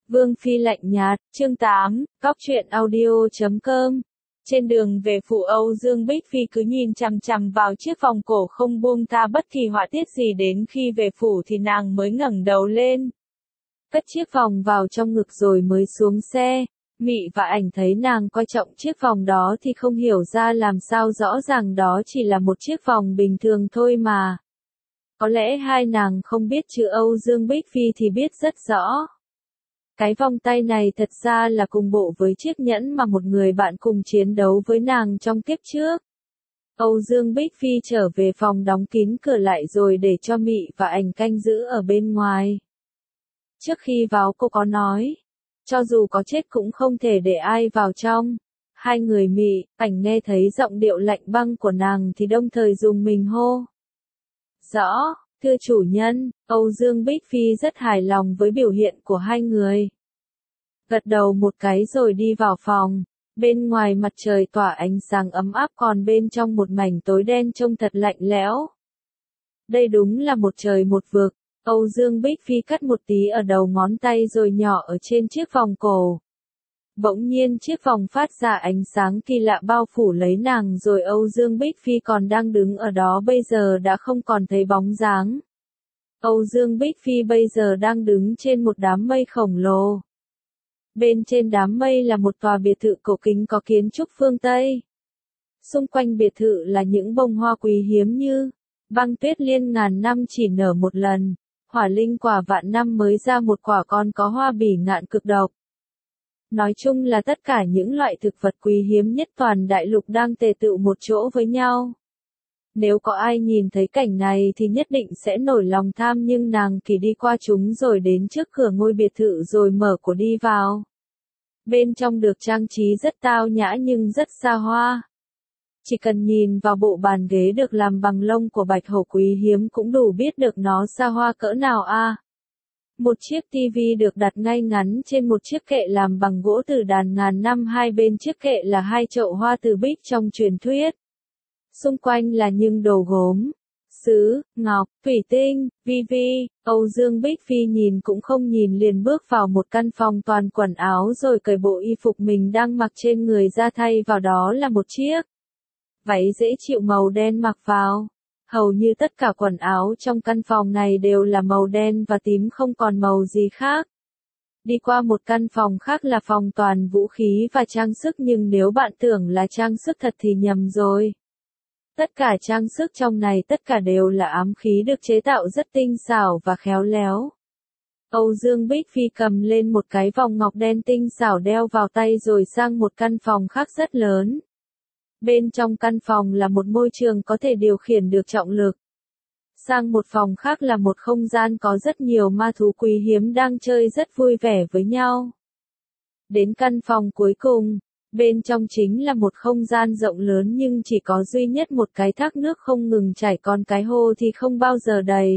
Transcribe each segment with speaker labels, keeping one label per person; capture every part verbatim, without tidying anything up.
Speaker 1: Vương Phi lạnh nhạt, chương tám, góc truyện audio chấm com. Trên đường về phủ, Âu Dương Bích Phi cứ nhìn chằm chằm vào chiếc vòng cổ không buông tha bất kỳ họa tiết gì, đến khi về phủ thì nàng mới ngẩng đầu lên, cất chiếc vòng vào trong ngực rồi mới xuống xe. Mị và Ảnh thấy nàng coi trọng chiếc vòng đó thì không hiểu ra làm sao, rõ ràng đó chỉ là một chiếc vòng bình thường thôi mà. Có lẽ hai nàng không biết chứ Âu Dương Bích Phi thì biết rất rõ. Cái vòng tay này thật ra là cùng bộ với chiếc nhẫn mà một người bạn cùng chiến đấu với nàng trong kiếp trước. Âu Dương Bích Phi trở về phòng đóng kín cửa lại rồi để cho Mị và Ảnh canh giữ ở bên ngoài. Trước khi vào cô có nói, cho dù có chết cũng không thể để ai vào trong. Hai người Mị, Ảnh nghe thấy giọng điệu lạnh băng của nàng thì đồng thời dùng mình hô. Rõ, thưa chủ nhân. Âu Dương Bích Phi rất hài lòng với biểu hiện của hai người. Gật đầu một cái rồi đi vào phòng. Bên ngoài mặt trời tỏa ánh sáng ấm áp, còn bên trong một mảnh tối đen trông thật lạnh lẽo. Đây đúng là một trời một vực. Âu Dương Bích Phi cắt một tí ở đầu ngón tay rồi nhỏ ở trên chiếc vòng cổ. Bỗng nhiên chiếc vòng phát ra ánh sáng kỳ lạ bao phủ lấy nàng, rồi Âu Dương Bích Phi còn đang đứng ở đó bây giờ đã không còn thấy bóng dáng. Âu Dương Bích Phi bây giờ đang đứng trên một đám mây khổng lồ. Bên trên đám mây là một tòa biệt thự cổ kính có kiến trúc phương Tây. Xung quanh biệt thự là những bông hoa quý hiếm như băng tuyết liên ngàn năm chỉ nở một lần, hỏa linh quả vạn năm mới ra một quả, còn có hoa bỉ ngạn cực độc. Nói chung là tất cả những loại thực vật quý hiếm nhất toàn đại lục đang tề tựu một chỗ với nhau. Nếu có ai nhìn thấy cảnh này thì nhất định sẽ nổi lòng tham, nhưng nàng kỳ đi qua chúng rồi đến trước cửa ngôi biệt thự rồi mở cửa đi vào. Bên trong được trang trí rất tao nhã nhưng rất xa hoa. Chỉ cần nhìn vào bộ bàn ghế được làm bằng lông của bạch hổ quý hiếm cũng đủ biết được nó xa hoa cỡ nào a. À. Một chiếc tivi được đặt ngay ngắn trên một chiếc kệ làm bằng gỗ từ đàn ngàn năm, hai bên chiếc kệ là hai chậu hoa từ bích trong truyền thuyết. Xung quanh là những đồ gốm, sứ, ngọc, thủy tinh, vi vi. Âu Dương Bích Phi nhìn cũng không nhìn liền bước vào một căn phòng toàn quần áo rồi cởi bộ y phục mình đang mặc trên người ra, thay vào đó là một chiếc váy dễ chịu màu đen mặc vào. Hầu như tất cả quần áo trong căn phòng này đều là màu đen và tím, không còn màu gì khác. Đi qua một căn phòng khác là phòng toàn vũ khí và trang sức, nhưng nếu bạn tưởng là trang sức thật thì nhầm rồi. Tất cả trang sức trong này tất cả đều là ám khí được chế tạo rất tinh xảo và khéo léo. Âu Dương Bích Phi cầm lên một cái vòng ngọc đen tinh xảo đeo vào tay rồi sang một căn phòng khác rất lớn. Bên trong căn phòng là một môi trường có thể điều khiển được trọng lực. Sang một phòng khác là một không gian có rất nhiều ma thú quý hiếm đang chơi rất vui vẻ với nhau. Đến căn phòng cuối cùng, bên trong chính là một không gian rộng lớn nhưng chỉ có duy nhất một cái thác nước không ngừng chảy, còn cái hồ thì không bao giờ đầy.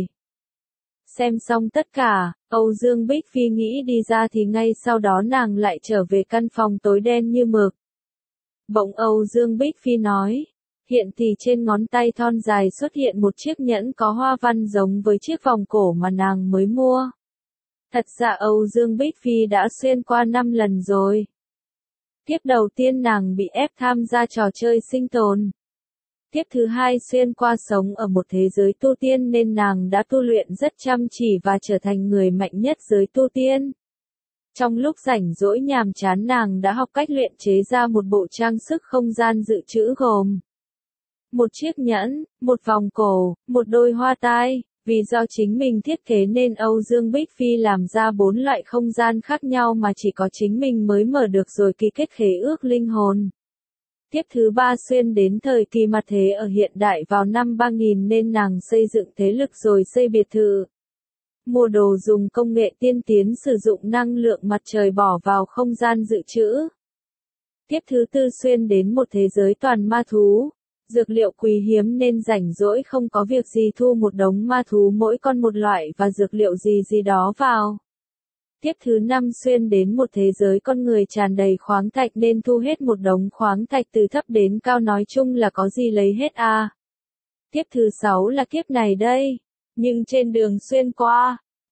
Speaker 1: Xem xong tất cả, Âu Dương Bích Phi nghĩ đi ra thì ngay sau đó nàng lại trở về căn phòng tối đen như mực. Bỗng Âu Dương Bích Phi nói, hiện thì trên ngón tay thon dài xuất hiện một chiếc nhẫn có hoa văn giống với chiếc vòng cổ mà nàng mới mua. Thật ra Âu Dương Bích Phi đã xuyên qua năm lần rồi. Tiếp đầu tiên nàng bị ép tham gia trò chơi sinh tồn. Tiếp thứ hai xuyên qua sống ở một thế giới tu tiên nên nàng đã tu luyện rất chăm chỉ và trở thành người mạnh nhất giới tu tiên. Trong lúc rảnh rỗi nhàm chán nàng đã học cách luyện chế ra một bộ trang sức không gian dự trữ gồm một chiếc nhẫn, một vòng cổ, một đôi hoa tai. Vì do chính mình thiết kế nên Âu Dương Bích Phi làm ra bốn loại không gian khác nhau mà chỉ có chính mình mới mở được rồi ký kết khế ước linh hồn. Tiếp thứ ba xuyên đến thời kỳ mặt thế ở hiện đại vào năm ba nghìn nên nàng xây dựng thế lực rồi xây biệt thự. Mua đồ dùng công nghệ tiên tiến, sử dụng năng lượng mặt trời bỏ vào không gian dự trữ. Tiếp thứ tư xuyên đến một thế giới toàn ma thú. Dược liệu quý hiếm nên rảnh rỗi không có việc gì thu một đống ma thú mỗi con một loại và dược liệu gì gì đó vào. Tiếp thứ năm xuyên đến một thế giới con người tràn đầy khoáng thạch nên thu hết một đống khoáng thạch từ thấp đến cao, nói chung là có gì lấy hết a. À. Tiếp thứ sáu là kiếp này đây. Nhưng trên đường xuyên qua,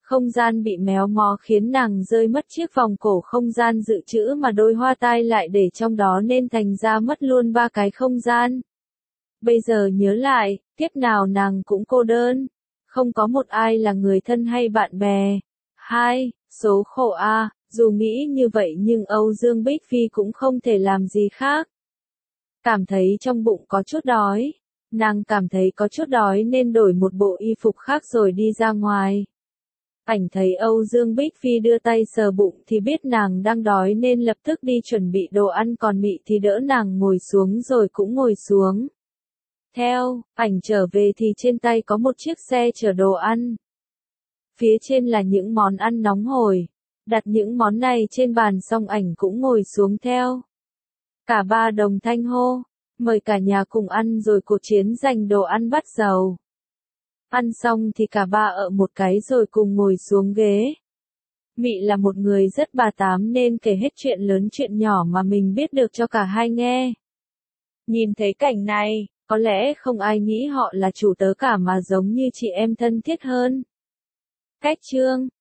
Speaker 1: Không gian bị méo mó khiến nàng rơi mất chiếc vòng cổ không gian dự trữ mà đôi hoa tai lại để trong đó nên thành ra mất luôn ba cái không gian. Bây giờ nhớ lại, tiếp nào nàng cũng cô đơn. Không có một ai là người thân hay bạn bè. Hai, số khổ a, dù nghĩ như vậy nhưng Âu Dương Bích Phi cũng không thể làm gì khác. Cảm thấy trong bụng có chút đói. Nàng cảm thấy có chút đói nên đổi một bộ y phục khác rồi đi ra ngoài. Ảnh thấy Âu Dương Bích Phi đưa tay sờ bụng thì biết nàng đang đói nên lập tức đi chuẩn bị đồ ăn, còn Mị thì đỡ nàng ngồi xuống rồi cũng ngồi xuống. Theo, ảnh trở về thì trên tay có một chiếc xe chở đồ ăn. Phía trên là những món ăn nóng hổi. Đặt những món này trên bàn xong ảnh cũng ngồi xuống theo. Cả ba đồng thanh hô, mời cả nhà cùng ăn rồi cuộc chiến giành đồ ăn bắt đầu. Ăn xong thì cả ba ở một cái rồi cùng ngồi xuống ghế. Mị là một người rất bà tám nên kể hết chuyện lớn chuyện nhỏ mà mình biết được cho cả hai nghe. Nhìn thấy cảnh này, có lẽ không ai nghĩ họ là chủ tớ cả mà giống như chị em thân thiết hơn. Cách chương